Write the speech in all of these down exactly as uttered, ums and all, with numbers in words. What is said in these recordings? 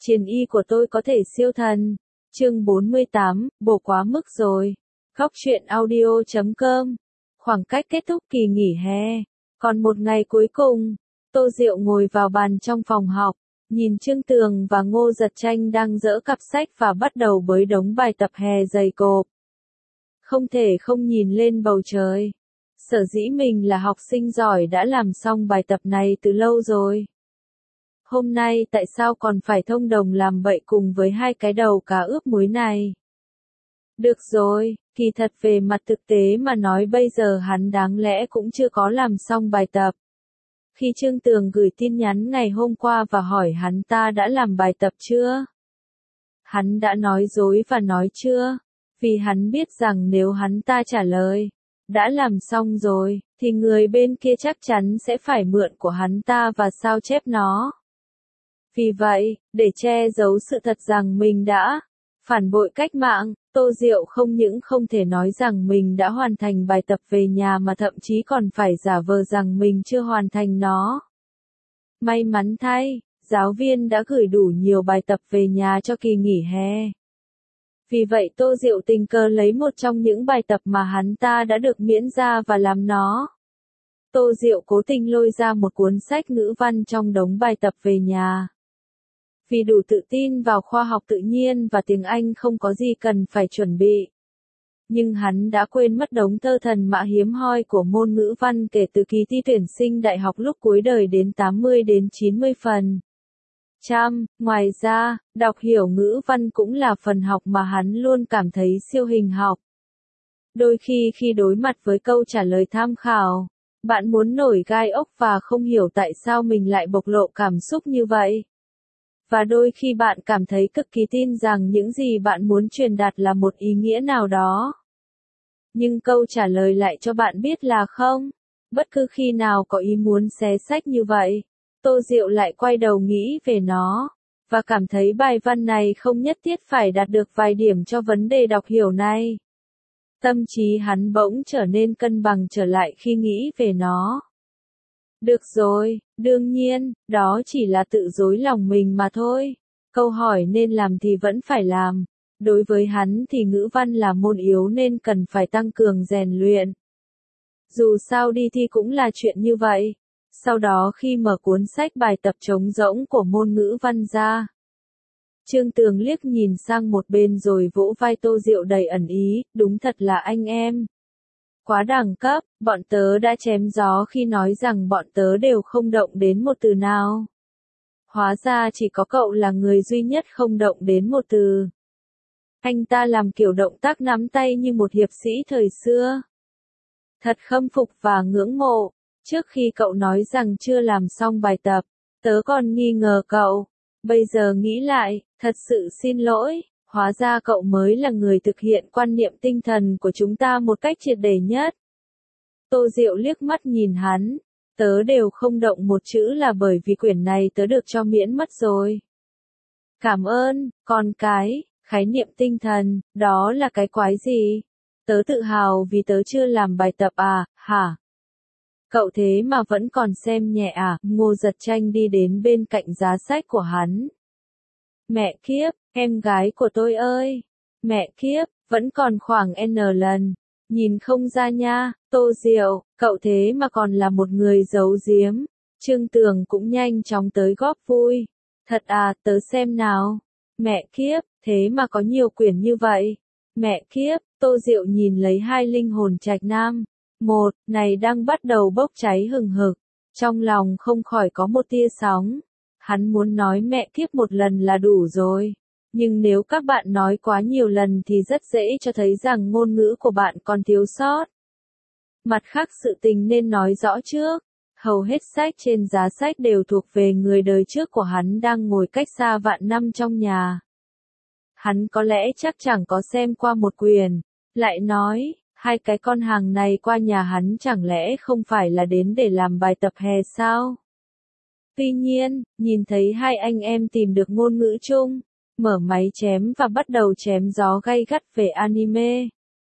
Chiến y của tôi có thể siêu thần. Chương bốn mươi tám, bổ quá mức rồi. Góc truyện audio chấm com. Khoảng cách kết thúc kỳ nghỉ hè. Còn một ngày cuối cùng, Tô Diệu ngồi vào bàn trong phòng học, nhìn Trương Tường và Ngô Giật Tranh đang dỡ cặp sách và bắt đầu bới đống bài tập hè dày cộp. Không thể không nhìn lên bầu trời. Sở dĩ mình là học sinh giỏi đã làm xong bài tập này từ lâu rồi. Hôm nay tại sao còn phải thông đồng làm bậy cùng với hai cái đầu cá ướp muối này? Được rồi, kỳ thật về mặt thực tế mà nói bây giờ hắn đáng lẽ cũng chưa có làm xong bài tập. Khi Trương Tường gửi tin nhắn ngày hôm qua và hỏi hắn ta đã làm bài tập chưa? Hắn đã nói dối và nói chưa, vì hắn biết rằng nếu hắn ta trả lời, đã làm xong rồi, thì người bên kia chắc chắn sẽ phải mượn của hắn ta và sao chép nó. Vì vậy, để che giấu sự thật rằng mình đã phản bội cách mạng, Tô Diệu không những không thể nói rằng mình đã hoàn thành bài tập về nhà mà thậm chí còn phải giả vờ rằng mình chưa hoàn thành nó. May mắn thay, giáo viên đã gửi đủ nhiều bài tập về nhà cho kỳ nghỉ hè. Vì vậy Tô Diệu tình cờ lấy một trong những bài tập mà hắn ta đã được miễn ra và làm nó. Tô Diệu cố tình lôi ra một cuốn sách ngữ văn trong đống bài tập về nhà. Vì đủ tự tin vào khoa học tự nhiên và tiếng Anh không có gì cần phải chuẩn bị. Nhưng hắn đã quên mất đống thơ thần mã hiếm hoi của môn ngữ văn kể từ kỳ thi tuyển sinh đại học lúc cuối đời đến tám mươi đến chín mươi phần. Trăm, ngoài ra, đọc hiểu ngữ văn cũng là phần học mà hắn luôn cảm thấy siêu hình học. Đôi khi khi đối mặt với câu trả lời tham khảo, bạn muốn nổi gai ốc và không hiểu tại sao mình lại bộc lộ cảm xúc như vậy. Và đôi khi bạn cảm thấy cực kỳ tin rằng những gì bạn muốn truyền đạt là một ý nghĩa nào đó. Nhưng câu trả lời lại cho bạn biết là không. Bất cứ khi nào có ý muốn xé sách như vậy, Tô Diệu lại quay đầu nghĩ về nó, và cảm thấy bài văn này không nhất thiết phải đạt được vài điểm cho vấn đề đọc hiểu này. Tâm trí hắn bỗng trở nên cân bằng trở lại khi nghĩ về nó. Được rồi, đương nhiên, đó chỉ là tự dối lòng mình mà thôi. Câu hỏi nên làm thì vẫn phải làm. Đối với hắn thì ngữ văn là môn yếu nên cần phải tăng cường rèn luyện. Dù sao đi thi cũng là chuyện như vậy. Sau đó khi mở cuốn sách bài tập trống rỗng của môn ngữ văn ra, Trương Tường liếc nhìn sang một bên rồi vỗ vai Tô Diệu đầy ẩn ý, đúng thật là anh em. Quá đẳng cấp, bọn tớ đã chém gió khi nói rằng bọn tớ đều không động đến một từ nào. Hóa ra chỉ có cậu là người duy nhất không động đến một từ. Anh ta làm kiểu động tác nắm tay như một hiệp sĩ thời xưa. Thật khâm phục và ngưỡng mộ. Trước khi cậu nói rằng chưa làm xong bài tập, tớ còn nghi ngờ cậu. Bây giờ nghĩ lại, thật sự xin lỗi. Hóa ra cậu mới là người thực hiện quan niệm tinh thần của chúng ta một cách triệt để nhất. Tô Diệu liếc mắt nhìn hắn. Tớ đều không động một chữ là bởi vì quyển này tớ được cho miễn mất rồi. Cảm ơn, con cái, khái niệm tinh thần, đó là cái quái gì? Tớ tự hào vì tớ chưa làm bài tập à, hả? Cậu thế mà vẫn còn xem nhẹ à? Ngô Giật Tranh đi đến bên cạnh giá sách của hắn. Mẹ kiếp, em gái của tôi ơi! Mẹ kiếp, vẫn còn khoảng N lần. Nhìn không ra nha, Tô Diệu, cậu thế mà còn là một người giấu giếm. Trương Tường cũng nhanh chóng tới góp vui. Thật à, tớ xem nào. Mẹ kiếp, thế mà có nhiều quyển như vậy. Mẹ kiếp, Tô Diệu nhìn lấy hai linh hồn trạch nam. Một, này đang bắt đầu bốc cháy hừng hực. Trong lòng không khỏi có một tia sóng. Hắn muốn nói mẹ kiếp một lần là đủ rồi. Nhưng nếu các bạn nói quá nhiều lần thì rất dễ cho thấy rằng ngôn ngữ của bạn còn thiếu sót. Mặt khác sự tình nên nói rõ trước. Hầu hết sách trên giá sách đều thuộc về người đời trước của hắn đang ngồi cách xa vạn năm trong nhà. Hắn có lẽ chắc chẳng có xem qua một quyển. Lại nói, hai cái con hàng này qua nhà hắn chẳng lẽ không phải là đến để làm bài tập hè sao? Tuy nhiên, nhìn thấy hai anh em tìm được ngôn ngữ chung, mở máy chém và bắt đầu chém gió gay gắt về anime.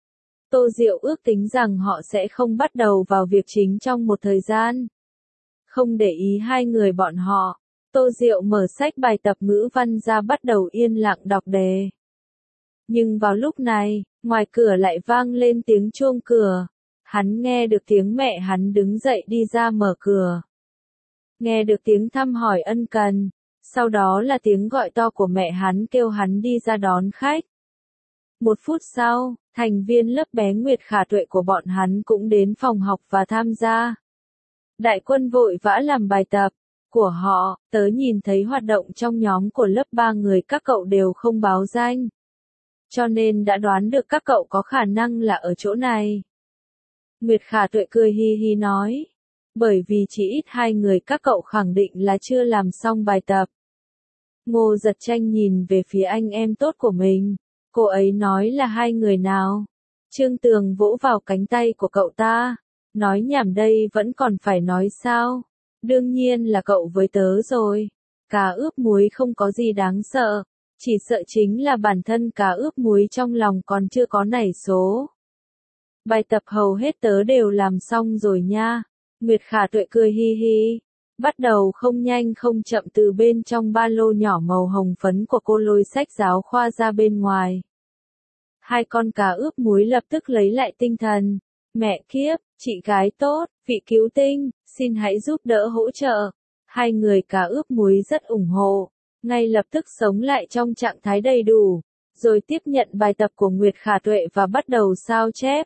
Tô Diệu ước tính rằng họ sẽ không bắt đầu vào việc chính trong một thời gian. Không để ý hai người bọn họ, Tô Diệu mở sách bài tập ngữ văn ra bắt đầu yên lặng đọc đề. Nhưng vào lúc này, ngoài cửa lại vang lên tiếng chuông cửa. Hắn nghe được tiếng mẹ hắn đứng dậy đi ra mở cửa. Nghe được tiếng thăm hỏi ân cần. Sau đó là tiếng gọi to của mẹ hắn kêu hắn đi ra đón khách. Một phút sau, thành viên lớp bé Nguyệt Khả Tuệ của bọn hắn cũng đến phòng học và tham gia. Đại Quân vội vã làm bài tập của họ, tớ nhìn thấy hoạt động trong nhóm của lớp ba người các cậu đều không báo danh. Cho nên đã đoán được các cậu có khả năng là ở chỗ này. Nguyệt Khả Tuệ cười hi hi nói. Bởi vì chỉ ít hai người các cậu khẳng định là chưa làm xong bài tập. Ngô Giật Tranh nhìn về phía anh em tốt của mình. Cô ấy nói là hai người nào? Trương Tường vỗ vào cánh tay của cậu ta. Nói nhảm đây vẫn còn phải nói sao? Đương nhiên là cậu với tớ rồi. Cá ướp muối không có gì đáng sợ. Chỉ sợ chính là bản thân cá ướp muối trong lòng còn chưa có nảy số. Bài tập hầu hết tớ đều làm xong rồi nha. Nguyệt Khả Tuệ cười hi hi. Bắt đầu không nhanh không chậm từ bên trong ba lô nhỏ màu hồng phấn của cô lôi sách giáo khoa ra bên ngoài. Hai con cá ướp muối lập tức lấy lại tinh thần. Mẹ kiếp, chị gái tốt, vị cứu tinh, xin hãy giúp đỡ hỗ trợ. Hai người cá ướp muối rất ủng hộ. Ngay lập tức sống lại trong trạng thái đầy đủ. Rồi tiếp nhận bài tập của Nguyệt Khả Tuệ và bắt đầu sao chép.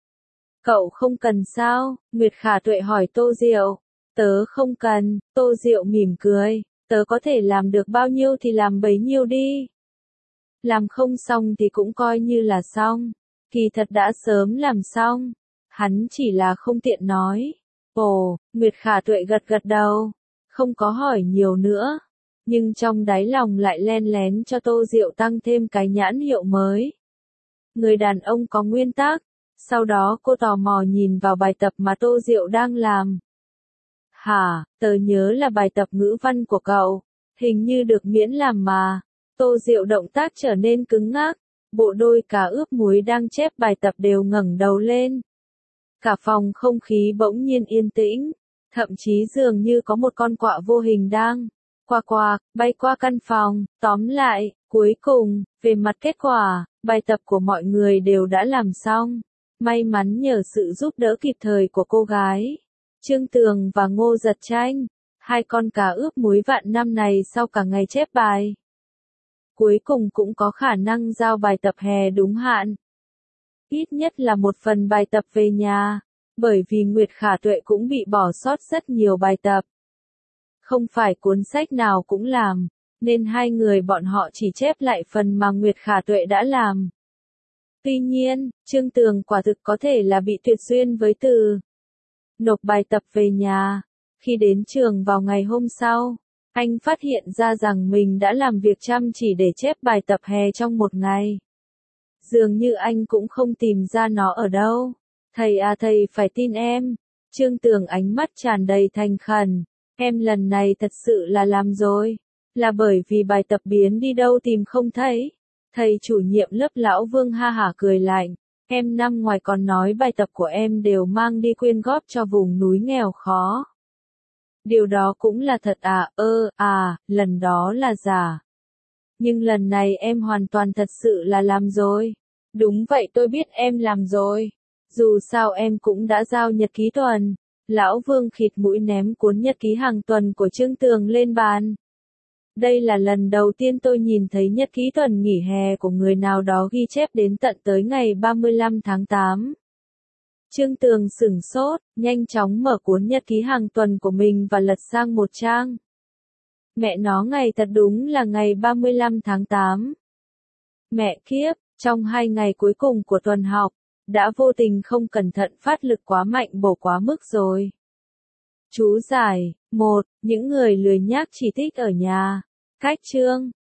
Cậu không cần sao? Nguyệt Khả Tuệ hỏi Tô Diệu. Tớ không cần, Tô Diệu mỉm cười. Tớ có thể làm được bao nhiêu thì làm bấy nhiêu đi. Làm không xong thì cũng coi như là xong. Kỳ thật đã sớm làm xong. Hắn chỉ là không tiện nói. Ồ, Nguyệt Khả Tuệ gật gật đầu. Không có hỏi nhiều nữa. Nhưng trong đáy lòng lại len lén cho Tô Diệu tăng thêm cái nhãn hiệu mới. Người đàn ông có nguyên tắc. Sau đó cô tò mò nhìn vào bài tập mà Tô Diệu đang làm. Hả, tớ nhớ là bài tập ngữ văn của cậu. Hình như được miễn làm mà. Tô Diệu động tác trở nên cứng ngắc. Bộ đôi cá ướp muối đang chép bài tập đều ngẩng đầu lên. Cả phòng không khí bỗng nhiên yên tĩnh. Thậm chí dường như có một con quạ vô hình đang quạc quạc, bay qua căn phòng. Tóm lại, cuối cùng, về mặt kết quả, bài tập của mọi người đều đã làm xong. May mắn nhờ sự giúp đỡ kịp thời của cô gái Trương Tường và Ngô Giật Tranh. Hai con cá ướp muối vạn năm này sau cả ngày chép bài. Cuối cùng cũng có khả năng giao bài tập hè đúng hạn. Ít nhất là một phần bài tập về nhà. Bởi vì Nguyệt Khả Tuệ cũng bị bỏ sót rất nhiều bài tập. Không phải cuốn sách nào cũng làm. Nên hai người bọn họ chỉ chép lại phần mà Nguyệt Khả Tuệ đã làm. Tuy nhiên, Trương Tường quả thực có thể là bị tuyệt duyên với từ nộp bài tập về nhà. Khi đến trường vào ngày hôm sau, anh phát hiện ra rằng mình đã làm việc chăm chỉ để chép bài tập hè trong một ngày. Dường như anh cũng không tìm ra nó ở đâu. Thầy à thầy phải tin em. Trương Tường ánh mắt tràn đầy thành khẩn. Em lần này thật sự là làm rồi. Là bởi vì bài tập biến đi đâu tìm không thấy. Thầy chủ nhiệm lớp lão Vương ha hả cười lạnh. Em năm ngoài còn nói bài tập của em đều mang đi quyên góp cho vùng núi nghèo khó. Điều đó cũng là thật à, ơ, à, lần đó là giả. Nhưng lần này em hoàn toàn thật sự là làm rồi. Đúng vậy tôi biết em làm rồi. Dù sao em cũng đã giao nhật ký tuần. Lão Vương khịt mũi ném cuốn nhật ký hàng tuần của Trương Tường lên bàn. Đây là lần đầu tiên tôi nhìn thấy nhật ký tuần nghỉ hè của người nào đó ghi chép đến tận tới ngày ba mươi lăm tháng tám. Trương Tường sửng sốt, nhanh chóng mở cuốn nhật ký hàng tuần của mình và lật sang một trang. Mẹ nó ngày thật đúng là ngày ba mươi lăm tháng tám. Mẹ kiếp, trong hai ngày cuối cùng của tuần học, đã vô tình không cẩn thận phát lực quá mạnh bổ quá mức rồi. Chú giải, một, những người lười nhác chỉ thích ở nhà. Cách chương,